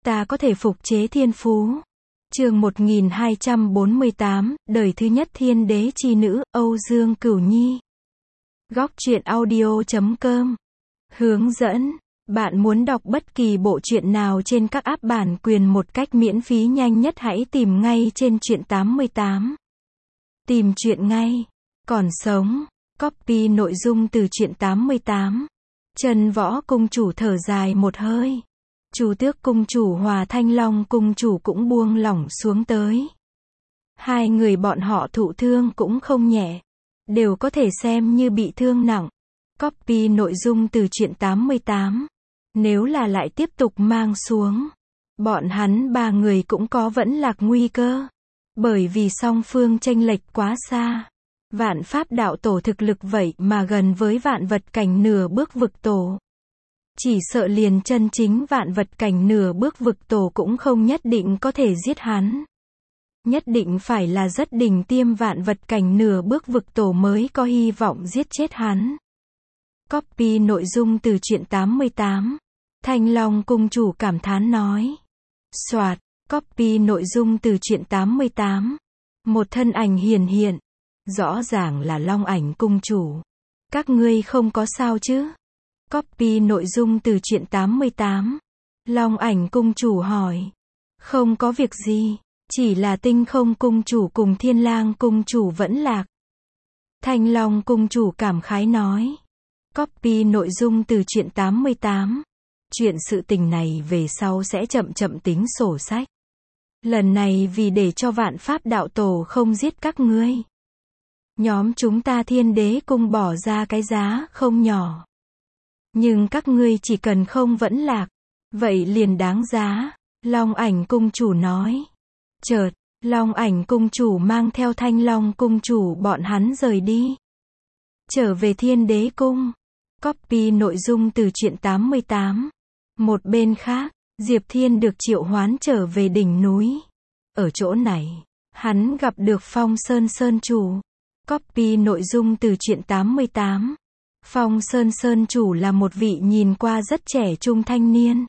ta có thể phục chế thiên phú. Chương 1248, đời thứ nhất thiên đế chi nữ, Âu Dương Cửu Nhi. Góc truyện audio.com. Hướng dẫn. Bạn muốn đọc bất kỳ bộ truyện nào trên các app bản quyền một cách miễn phí nhanh nhất, hãy tìm ngay trên truyện 88. Tìm truyện ngay. Còn sống. Copy nội dung từ truyện 88. Trần Võ Cung chủ thở dài một hơi. Chu Tước Cung chủ hòa Thanh Long Cung chủ cũng buông lỏng xuống tới. Hai người bọn họ thụ thương cũng không nhẹ. Đều có thể xem như bị thương nặng. Copy nội dung từ truyện 88. Nếu là lại tiếp tục mang xuống, bọn hắn ba người cũng có vẫn lạc nguy cơ. Bởi vì song phương chênh lệch quá xa. Vạn Pháp đạo tổ thực lực vậy mà gần với vạn vật cảnh nửa bước vực tổ. Chỉ sợ liền chân chính vạn vật cảnh nửa bước vực tổ cũng không nhất định có thể giết hắn. Nhất định phải là rất đỉnh tiêm vạn vật cảnh nửa bước vực tổ mới có hy vọng giết chết hắn. Copy nội dung từ truyện 88. Thanh Long Cung chủ cảm thán nói. Soạt. Copy nội dung từ truyện 88. Một thân ảnh hiển hiện. Rõ ràng là Long Ảnh Cung chủ. Các ngươi không có sao chứ? Copy nội dung từ truyện 88. Long Ảnh Cung chủ hỏi. Không có việc gì. Chỉ là Tinh Không Cung chủ cùng Thiên Lang Cung chủ vẫn lạc. Thanh Long Cung chủ cảm khái nói. Copy nội dung từ truyện 88. Chuyện sự tình này về sau sẽ chậm chậm tính sổ sách. Lần này vì để cho Vạn Pháp đạo tổ không giết các ngươi, nhóm chúng ta Thiên Đế Cung bỏ ra cái giá không nhỏ. Nhưng các ngươi chỉ cần không vẫn lạc, vậy liền đáng giá. Long Ảnh Cung chủ nói. Chợt, Long Ảnh Cung chủ mang theo Thanh Long Cung chủ bọn hắn rời đi. Trở về Thiên Đế Cung. Copy nội dung từ truyện 88. Một bên khác, Diệp Thiên được triệu hoán trở về đỉnh núi. Ở chỗ này, hắn gặp được Phong Sơn Sơn chủ. Copy nội dung từ truyện 88. Phong Sơn Sơn chủ là một vị nhìn qua rất trẻ trung thanh niên.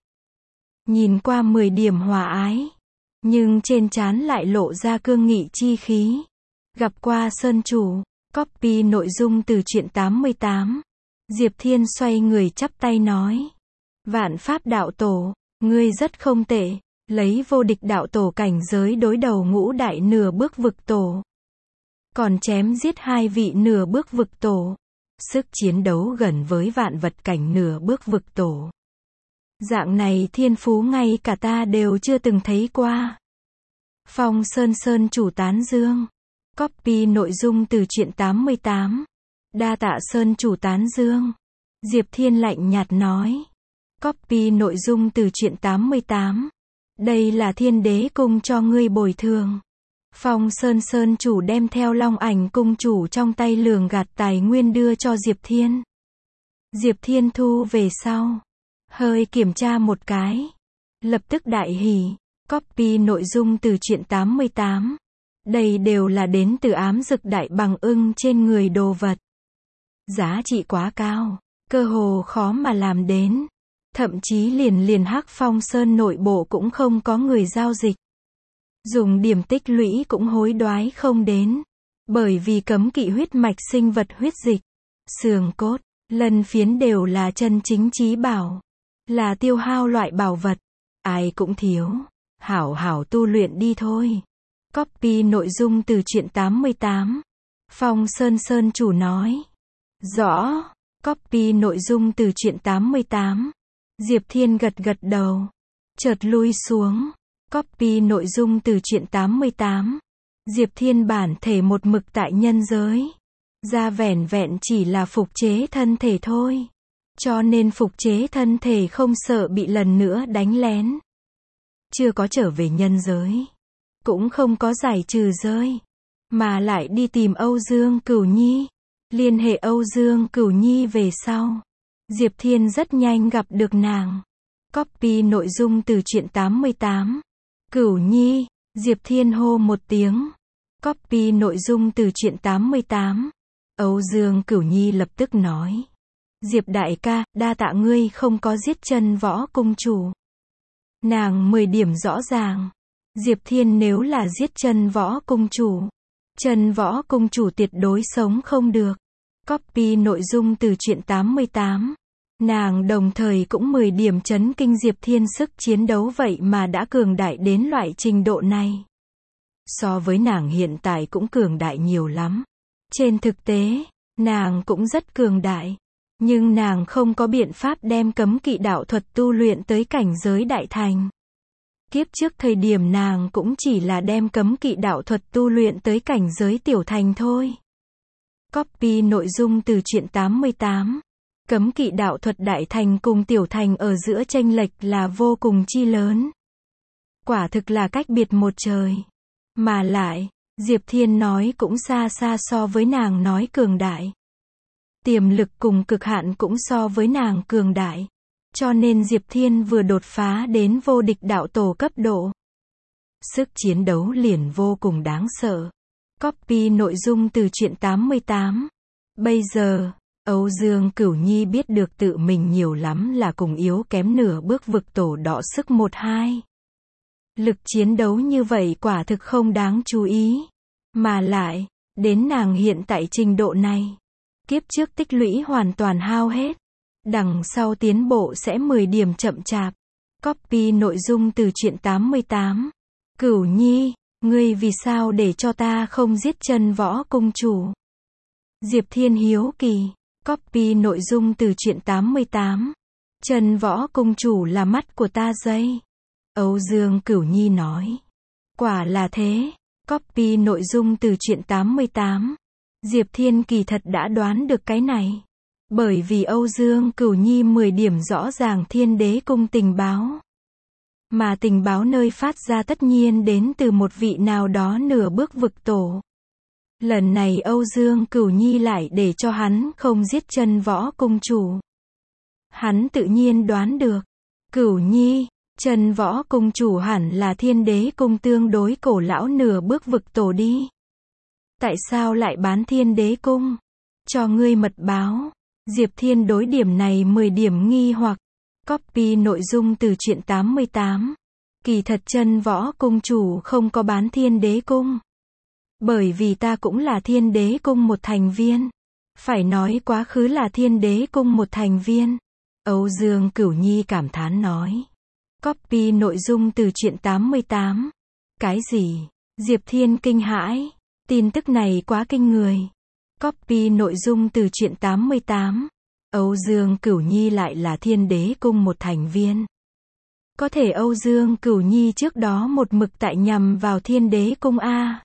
Nhìn qua 10 điểm hòa ái. Nhưng trên trán lại lộ ra cương nghị chi khí. Gặp qua Sơn chủ. Copy nội dung từ truyện 88. Diệp Thiên xoay người chắp tay nói. Vạn Pháp đạo tổ, ngươi rất không tệ. Lấy vô địch đạo tổ cảnh giới đối đầu ngũ đại nửa bước vực tổ. Còn chém giết hai vị nửa bước vực tổ. Sức chiến đấu gần với vạn vật cảnh nửa bước vực tổ. Dạng này thiên phú ngay cả ta đều chưa từng thấy qua. Phong Sơn Sơn chủ tán dương. Copy nội dung từ truyện 88. Đa tạ Sơn chủ tán dương. Diệp Thiên lạnh nhạt nói. Copy nội dung từ truyện 88. Đây là Thiên Đế Cung cho ngươi bồi thường. Phong Sơn Sơn chủ đem theo Long Ảnh Cung chủ trong tay lường gạt tài nguyên đưa cho Diệp Thiên. Diệp Thiên thu về sau. Hơi kiểm tra một cái. Lập tức đại hỉ. Copy nội dung từ truyện 88. Đây đều là đến từ ám dực đại bằng ưng trên người đồ vật. Giá trị quá cao. Cơ hồ khó mà làm đến. Thậm chí liền Hắc Phong Sơn nội bộ cũng không có người giao dịch. Dùng điểm tích lũy cũng hối đoái không đến. Bởi vì cấm kỵ huyết mạch sinh vật huyết dịch, xương cốt, lân phiến đều là chân chính chí bảo. Là tiêu hao loại bảo vật. Ai cũng thiếu. Hảo hảo tu luyện đi thôi. Copy nội dung từ truyện 88. Phong Sơn Sơn chủ nói. Rõ. Copy nội dung từ truyện 88. Diệp Thiên gật gật đầu. Chợt lui xuống. Copy nội dung từ truyện 88. Diệp Thiên bản thể một mực tại nhân giới. Ra vẻn vẹn chỉ là phục chế thân thể thôi. Cho nên phục chế thân thể không sợ bị lần nữa đánh lén. Chưa có trở về nhân giới. Cũng không có giải trừ rơi. Mà lại đi tìm Âu Dương Cửu Nhi. Liên hệ Âu Dương Cửu Nhi về sau. Diệp Thiên rất nhanh gặp được nàng. Copy nội dung từ truyện 88. Cửu Nhi. Diệp Thiên hô một tiếng. Copy nội dung từ truyện 88. Âu Dương Cửu Nhi lập tức nói. Diệp đại ca, đa tạ ngươi không có giết Chân Võ Cung chủ. Nàng 10 điểm rõ ràng. Diệp Thiên nếu là giết Chân Võ Cung chủ, Chân Võ Cung chủ tuyệt đối sống không được. Copy nội dung từ truyện 88. Nàng đồng thời cũng 10 điểm chấn kinh Diệp Thiên sức chiến đấu vậy mà đã cường đại đến loại trình độ này. So với nàng hiện tại cũng cường đại nhiều lắm. Trên thực tế, nàng cũng rất cường đại. Nhưng nàng không có biện pháp đem cấm kỵ đạo thuật tu luyện tới cảnh giới đại thành. Kiếp trước thời điểm nàng cũng chỉ là đem cấm kỵ đạo thuật tu luyện tới cảnh giới tiểu thành thôi. Copy nội dung từ truyện 88. Cấm kỵ đạo thuật đại thành cùng tiểu thành ở giữa chênh lệch là vô cùng chi lớn. Quả thực là cách biệt một trời. Mà lại, Diệp Thiên nói cũng xa xa so với nàng nói cường đại. Tiềm lực cùng cực hạn cũng so với nàng cường đại. Cho nên Diệp Thiên vừa đột phá đến vô địch đạo tổ cấp độ. Sức chiến đấu liền vô cùng đáng sợ. Copy nội dung từ truyện 88. Bây giờ, Âu Dương Cửu Nhi biết được tự mình nhiều lắm là cùng yếu kém nửa bước vực tổ đọ sức 1-2. Lực chiến đấu như vậy quả thực không đáng chú ý. Mà lại, đến nàng hiện tại trình độ này, kiếp trước tích lũy hoàn toàn hao hết. Đằng sau tiến bộ sẽ 10 điểm chậm chạp. Copy nội dung từ truyện 88. Cửu Nhi, ngươi vì sao để cho ta không giết Chân Võ Cung chủ? Diệp Thiên hiếu kỳ. Copy nội dung từ truyện 88. Chân Võ Cung chủ là mắt của ta dây. Âu Dương Cửu Nhi nói. Quả là thế. Copy nội dung từ truyện 88. Diệp Thiên kỳ thật đã đoán được cái này. Bởi vì Âu Dương Cửu Nhi 10 điểm rõ ràng Thiên Đế Cung tình báo. Mà tình báo nơi phát ra tất nhiên đến từ một vị nào đó nửa bước vực tổ. Lần này Âu Dương Cửu Nhi lại để cho hắn không giết Chân Võ Cung chủ. Hắn tự nhiên đoán được. Cửu Nhi, Chân Võ Cung chủ hẳn là Thiên Đế Cung tương đối cổ lão nửa bước vực tổ đi. Tại sao lại bán Thiên Đế Cung? Cho ngươi mật báo. Diệp Thiên đối điểm này 10 điểm nghi hoặc. Copy nội dung từ truyện 88. Kỳ thật Chân Võ Cung chủ không có bán Thiên Đế Cung. Bởi vì ta cũng là Thiên Đế Cung một thành viên. Phải nói quá khứ là Thiên Đế Cung một thành viên. Âu Dương Cửu Nhi cảm thán nói. Copy nội dung từ truyện 88. Cái gì? Diệp Thiên kinh hãi. Tin tức này quá kinh người. Copy nội dung từ truyện 88. Âu Dương Cửu Nhi lại là Thiên Đế Cung một thành viên. Có thể Âu Dương Cửu Nhi trước đó một mực tại nhằm vào Thiên Đế Cung A.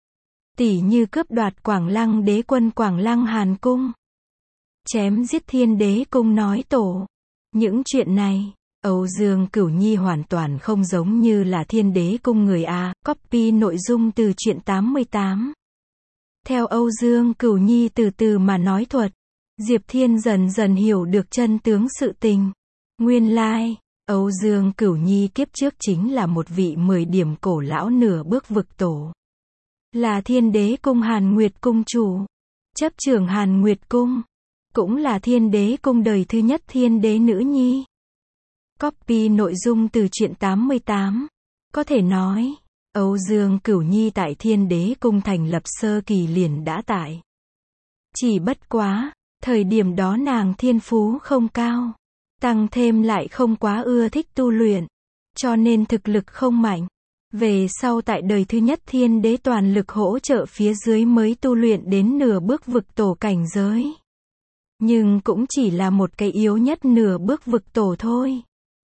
Tỉ như cướp đoạt Quảng Lăng Đế quân Quảng Lăng Hàn Cung. Chém giết Thiên Đế Cung nói tổ. Những chuyện này, Âu Dương Cửu Nhi hoàn toàn không giống như là Thiên Đế Cung người A. Copy nội dung từ truyện 88. Theo Âu Dương Cửu Nhi từ từ mà nói thuật, Diệp Thiên dần dần hiểu được chân tướng sự tình. Nguyên lai, Âu Dương Cửu Nhi kiếp trước chính là một vị 10 điểm cổ lão nửa bước vực tổ. Là Thiên Đế Cung Hàn Nguyệt Cung chủ. Chấp trưởng Hàn Nguyệt Cung. Cũng là Thiên Đế Cung đời thứ nhất Thiên Đế nữ nhi. Copy nội dung từ truyện 88. Có thể nói, Âu Dương Cửu Nhi tại Thiên Đế Cung thành lập sơ kỳ liền đã tại. Chỉ bất quá, thời điểm đó nàng thiên phú không cao. Tăng thêm lại không quá ưa thích tu luyện. Cho nên thực lực không mạnh. Về sau tại đời thứ nhất Thiên Đế toàn lực hỗ trợ phía dưới mới tu luyện đến nửa bước vực tổ cảnh giới. Nhưng cũng chỉ là một cái yếu nhất nửa bước vực tổ thôi.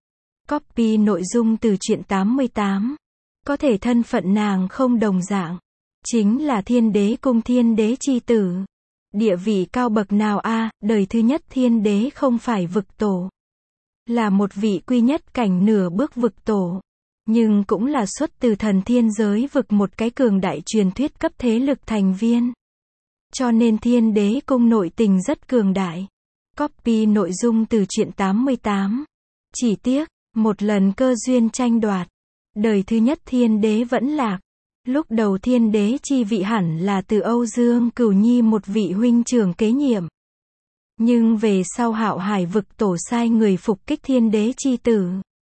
Copy nội dung từ truyện 88. Có thể thân phận nàng không đồng dạng. Chính là Thiên Đế Cung Thiên Đế chi tử. Địa vị cao bậc nào a? Đời thứ nhất Thiên Đế không phải vực tổ. Là một vị quy nhất cảnh nửa bước vực tổ. Nhưng cũng là xuất từ thần thiên giới vực một cái cường đại truyền thuyết cấp thế lực thành viên. Cho nên Thiên Đế Cung nội tình rất cường đại. Copy nội dung từ truyện 88. Chỉ tiếc, một lần cơ duyên tranh đoạt. Đời thứ nhất Thiên Đế vẫn lạc. Lúc đầu Thiên Đế chi vị hẳn là từ Âu Dương Cửu Nhi một vị huynh trưởng kế nhiệm. Nhưng về sau Hạo Hải vực tổ sai người phục kích Thiên Đế chi tử.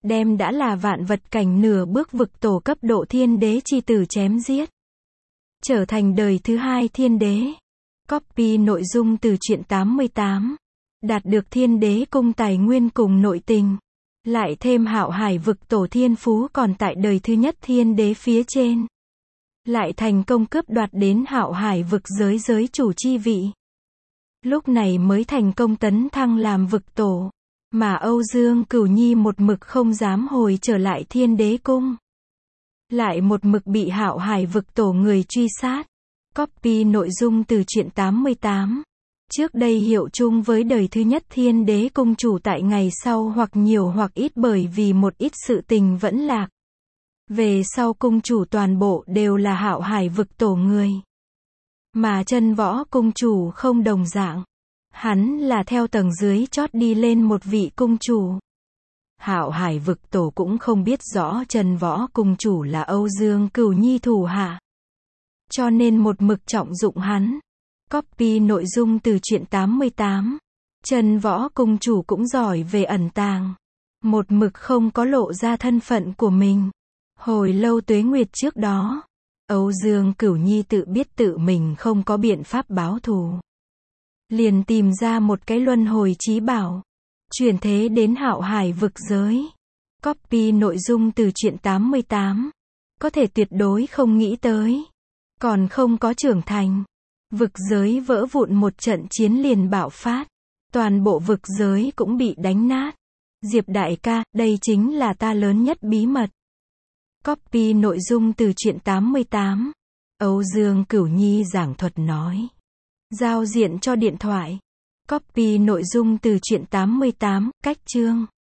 đem đã là vạn vật cảnh nửa bước vực tổ cấp độ thiên đế chi tử chém giết. Trở thành đời thứ hai thiên đế. Copy nội dung từ truyện 88. Đạt được thiên đế cung tài nguyên cùng nội tình. Lại thêm Hạo Hải vực tổ thiên phú còn tại đời thứ nhất thiên đế phía trên. Lại thành công cướp đoạt đến Hạo Hải vực giới chủ chi vị. Lúc này mới thành công tấn thăng làm vực tổ. Mà Âu Dương Cửu Nhi một mực không dám hồi trở lại thiên đế cung. Lại một mực bị Hạo Hải vực tổ người truy sát. Copy nội dung từ truyện 88. Trước đây hiệu chung với đời thứ nhất thiên đế cung chủ tại ngày sau hoặc nhiều hoặc ít bởi vì một ít sự tình vẫn lạc. Về sau cung chủ toàn bộ đều là Hạo Hải vực tổ người. Mà Chân Võ cung chủ không đồng dạng. Hắn là theo tầng dưới chót đi lên một vị cung chủ. Hạo Hải vực tổ cũng không biết rõ Chân Võ cung chủ là Âu Dương Cửu Nhi thủ hạ. Cho nên một mực trọng dụng hắn. Copy nội dung từ truyện 88. Chân Võ cung chủ cũng giỏi về ẩn tàng. Một mực không có lộ ra thân phận của mình. Hồi lâu tuế nguyệt trước đó, Âu Dương Cửu Nhi tự biết tự mình không có biện pháp báo thù. Liền tìm ra một cái luân hồi chí bảo. Chuyển thế đến Hạo Hải vực giới. Copy nội dung từ truyện 88. Có thể tuyệt đối không nghĩ tới. Còn không có trưởng thành. Vực giới vỡ vụn một trận chiến liền bạo phát. Toàn bộ vực giới cũng bị đánh nát. Diệp đại ca, đây chính là ta lớn nhất bí mật. Copy nội dung từ truyện 88. Âu Dương Cửu Nhi giảng thuật nói. Giao diện cho điện thoại. Copy nội dung từ truyện 88, cách chương.